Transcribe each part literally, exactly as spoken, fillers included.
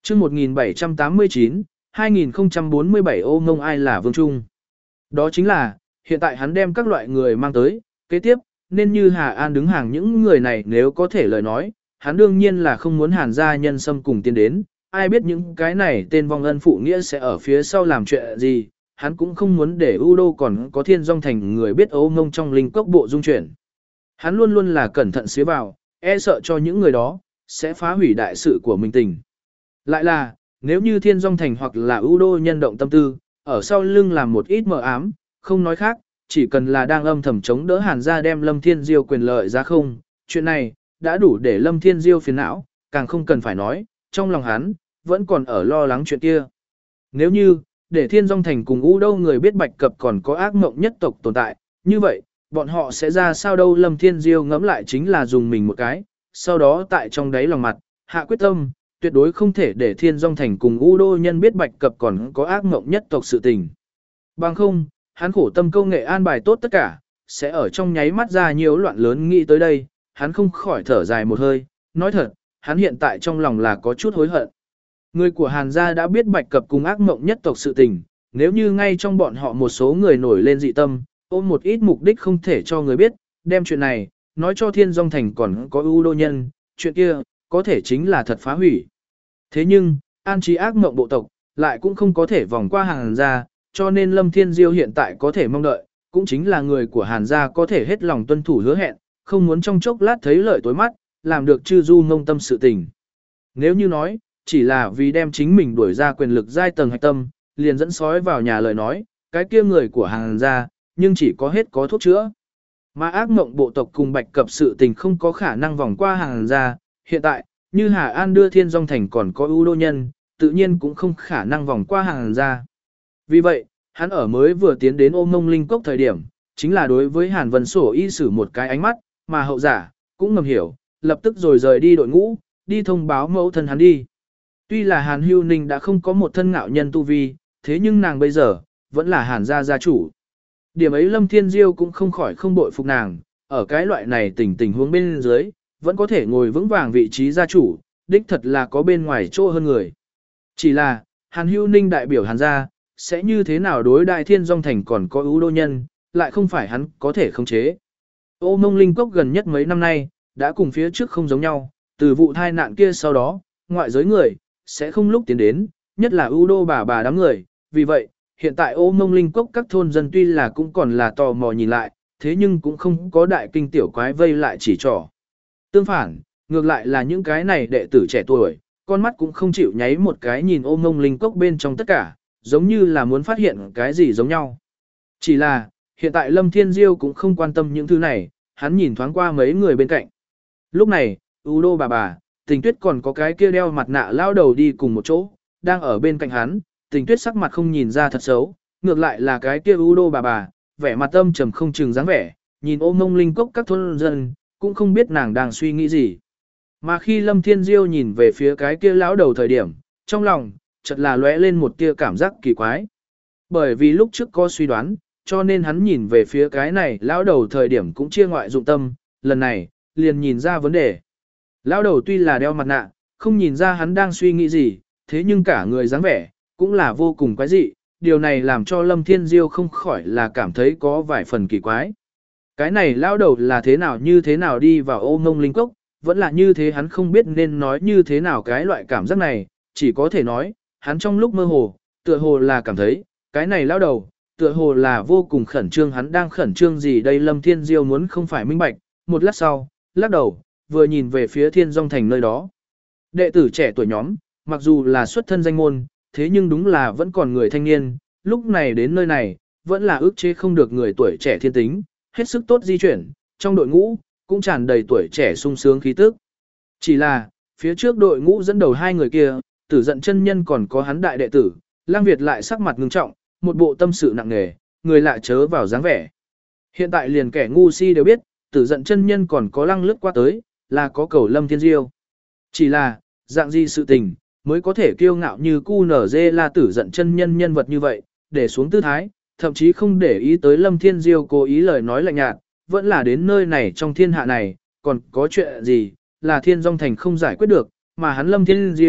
chương một nghìn bảy trăm tám mươi chín, hai nghìn không trăm bốn mươi bảy ô ngông ai là Vương Trung. Đó chính là, hiện tại hắn đem các loại người mang tới, kế tiếp, nên như Hà An đứng hàng những người này nếu có thể lời nói, hắn đương nhiên là không muốn Hàn gia nhân xâm cùng tiến đến, ai biết những cái này tên vong ân phụ nghĩa sẽ ở phía sau làm chuyện gì, hắn cũng không muốn để U Đô còn có Thiên Dung Thành người biết ô ngông trong linh cốc bộ dung chuyển. Hắn luôn luôn là cẩn thận xía vào, e sợ cho những người đó, sẽ phá hủy đại sự của mình tình. Lại là, nếu như Thiên Dung Thành hoặc là U Đô nhân động tâm tư, ở sau lưng làm một ít mờ ám, không nói khác, chỉ cần là đang âm thầm chống đỡ Hàn gia đem Lâm Thiên Diêu quyền lợi ra không, chuyện này, đã đủ để Lâm Thiên Diêu phiền não, càng không cần phải nói, trong lòng hắn, vẫn còn ở lo lắng chuyện kia. Nếu như, để Thiên Dung Thành cùng U Đô người biết Bạch Cập còn có ác mộng nhất tộc tồn tại, như vậy, bọn họ sẽ ra sao đâu. Lâm Thiên Diêu ngẫm lại chính là dùng mình một cái, sau đó tại trong đáy lòng mặt, hạ quyết tâm, tuyệt đối không thể để Thiên Dung Thành cùng U Đô nhân biết Bạch Cập còn có ác mộng nhất tộc sự tình. Bằng không, hắn khổ tâm công nghệ an bài tốt tất cả, sẽ ở trong nháy mắt ra nhiều loạn lớn nghĩ tới đây, hắn không khỏi thở dài một hơi, nói thật, hắn hiện tại trong lòng là có chút hối hận. Người của Hàn gia đã biết Bạch Cập cùng ác mộng nhất tộc sự tình, nếu như ngay trong bọn họ một số người nổi lên dị tâm, ôm một ít mục đích không thể cho người biết, đem chuyện này, nói cho Thiên Dung Thành còn có U Đô nhân, chuyện kia, có thể chính là thật phá hủy. Thế nhưng, an trí ác mộng bộ tộc, lại cũng không có thể vòng qua Hàn gia, cho nên Lâm Thiên Diêu hiện tại có thể mong đợi, cũng chính là người của Hàn gia có thể hết lòng tuân thủ hứa hẹn, không muốn trong chốc lát thấy lợi tối mắt, làm được chư du ngông tâm sự tình. Nếu như nói, chỉ là vì đem chính mình đuổi ra quyền lực giai tầng hạch tâm, liền dẫn sói vào nhà lời nói, cái kia người của Hàn gia, nhưng chỉ có hết có thuốc chữa. Mà ác mộng bộ tộc cùng Bạch Cập sự tình không có khả năng vòng qua Hàn gia, hiện tại, như Hà An đưa Thiên Dung Thành còn có U Đô nhân, tự nhiên cũng không khả năng vòng qua Hàn gia. Vì vậy, hắn ở mới vừa tiến đến Ô Mông Linh Cốc thời điểm, chính là đối với Hàn Vân Sổ y sử một cái ánh mắt, mà hậu giả, cũng ngầm hiểu, lập tức rồi rời đi đội ngũ, đi thông báo mẫu thân hắn đi. Tuy là Hàn Hưu Ninh đã không có một thân ngạo nhân tu vi, thế nhưng nàng bây giờ, vẫn là Hàn gia gia chủ. Điểm ấy Lâm Thiên Diêu cũng không khỏi không bội phục nàng, ở cái loại này tình tình huống bên dưới, vẫn có thể ngồi vững vàng vị trí gia chủ, đích thật là có bên ngoài chỗ hơn người. Chỉ là, Hàn Hưu Ninh đại biểu Hàn gia, sẽ như thế nào đối đại Thiên Dung Thành còn có ưu đô nhân, lại không phải hắn có thể khống chế. Ô Mông Linh Cốc gần nhất mấy năm nay, đã cùng phía trước không giống nhau, từ vụ tai nạn kia sau đó, ngoại giới người, sẽ không lúc tiến đến, nhất là ưu đô bà bà đám người, vì vậy, hiện tại Ô Mông Linh Cốc các thôn dân tuy là cũng còn là tò mò nhìn lại, thế nhưng cũng không có đại kinh tiểu quái vây lại chỉ trỏ. Tương phản, ngược lại là những cái này đệ tử trẻ tuổi, con mắt cũng không chịu nháy một cái nhìn Ô Mông Linh Cốc bên trong tất cả, giống như là muốn phát hiện cái gì giống nhau. Chỉ là, hiện tại Lâm Thiên Diêu cũng không quan tâm những thứ này, hắn nhìn thoáng qua mấy người bên cạnh. Lúc này, U Đô bà bà, Tình Tuyết còn có cái kia đeo mặt nạ lao đầu đi cùng một chỗ, đang ở bên cạnh hắn, Tình Tuyết sắc mặt không nhìn ra thật xấu, ngược lại là cái kia U Đô bà bà, vẻ mặt âm trầm không chừng dáng vẻ, nhìn Ô Mông Linh Cốc các thôn dân, cũng không biết nàng đang suy nghĩ gì. Mà khi Lâm Thiên Diêu nhìn về phía cái kia lão đầu thời điểm, trong lòng, chợt là lóe lên một tia cảm giác kỳ quái. Bởi vì lúc trước có suy đoán, cho nên hắn nhìn về phía cái này lão đầu thời điểm cũng chia ngoại dụng tâm, lần này, liền nhìn ra vấn đề. Lão đầu tuy là đeo mặt nạ, không nhìn ra hắn đang suy nghĩ gì, thế nhưng cả người dáng vẻ, cũng là vô cùng quái dị, điều này làm cho Lâm Thiên Diêu không khỏi là cảm thấy có vài phần kỳ quái. Cái này lão đầu là thế nào như thế nào đi vào Ô Mông Linh Cốc, vẫn là như thế hắn không biết nên nói như thế nào cái loại cảm giác này, chỉ có thể nói, hắn trong lúc mơ hồ, tựa hồ là cảm thấy, cái này lão đầu, tựa hồ là vô cùng khẩn trương, hắn đang khẩn trương gì đây. Lâm Thiên Diêu muốn không phải minh bạch, một lát sau, lắc đầu, vừa nhìn về phía Thiên Dung Thành nơi đó. Đệ tử trẻ tuổi nhóm, mặc dù là xuất thân danh môn, thế nhưng đúng là vẫn còn người thanh niên, lúc này đến nơi này, vẫn là ức chế không được người tuổi trẻ thiên tính, hết sức tốt di chuyển, trong đội ngũ, cũng tràn đầy tuổi trẻ sung sướng khí tức. Chỉ là, phía trước đội ngũ dẫn đầu hai người kia, Tử Giận chân nhân còn có hắn đại đệ tử, Lăng Việt lại sắc mặt ngưng trọng, một bộ tâm sự nặng nề, người lạ chớ vào dáng vẻ. Hiện tại liền kẻ ngu si đều biết, Tử Giận chân nhân còn có Lăng lướt qua tới, là có cầu Lâm Thiên Diêu. Chỉ là, dạng gì sự tình, mới có thể kiêu ngạo như cu nở dê la Tử Giận chân nhân nhân vật như vậy, để xuống tư thái, thậm chí không để ý tới Lâm Thiên Diêu cố ý lời nói lạnh nhạt, vẫn là đến nơi này trong thiên hạ này, còn có chuyện gì, là Thiên Dung Thành không giải quyết được, mà hắn Lâm Thiên Diêu,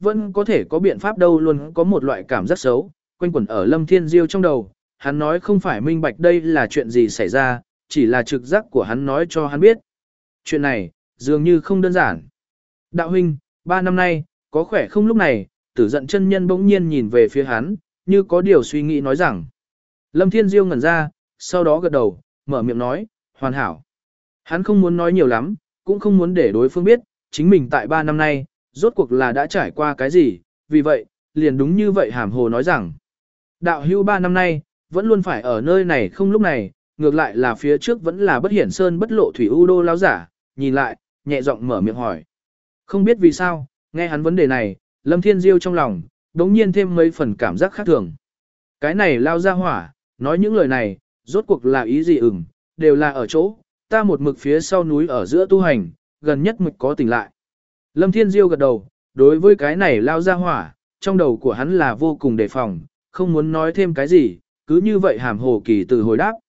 vẫn có thể có biện pháp đâu, luôn có một loại cảm giác xấu, quanh quẩn ở Lâm Thiên Diêu trong đầu, hắn nói không phải minh bạch đây là chuyện gì xảy ra, chỉ là trực giác của hắn nói cho hắn biết. Chuyện này, dường như không đơn giản. Đạo huynh, ba năm nay, có khỏe không? Lúc này, Tử Giận chân nhân bỗng nhiên nhìn về phía hắn, như có điều suy nghĩ nói rằng. Lâm Thiên Diêu ngẩn ra, sau đó gật đầu, mở miệng nói, hoàn hảo. Hắn không muốn nói nhiều lắm, cũng không muốn để đối phương biết, chính mình tại ba năm nay, rốt cuộc là đã trải qua cái gì, vì vậy, liền đúng như vậy hàm hồ nói rằng. Đạo hữu ba năm nay, vẫn luôn phải ở nơi này không lúc này, ngược lại là phía trước vẫn là bất hiển sơn bất lộ thủy u đô lão giả, nhìn lại, nhẹ giọng mở miệng hỏi. Không biết vì sao, nghe hắn vấn đề này, Lâm Thiên Diêu trong lòng, đống nhiên thêm mấy phần cảm giác khác thường. Cái này lao ra hỏa, nói những lời này, rốt cuộc là ý gì ửng, đều là ở chỗ, ta một mực phía sau núi ở giữa tu hành, gần nhất mực có tỉnh lại. Lâm Thiên Diêu gật đầu, đối với cái này lao ra hỏa, trong đầu của hắn là vô cùng đề phòng, không muốn nói thêm cái gì, cứ như vậy hàm hồ kỳ từ hồi đáp.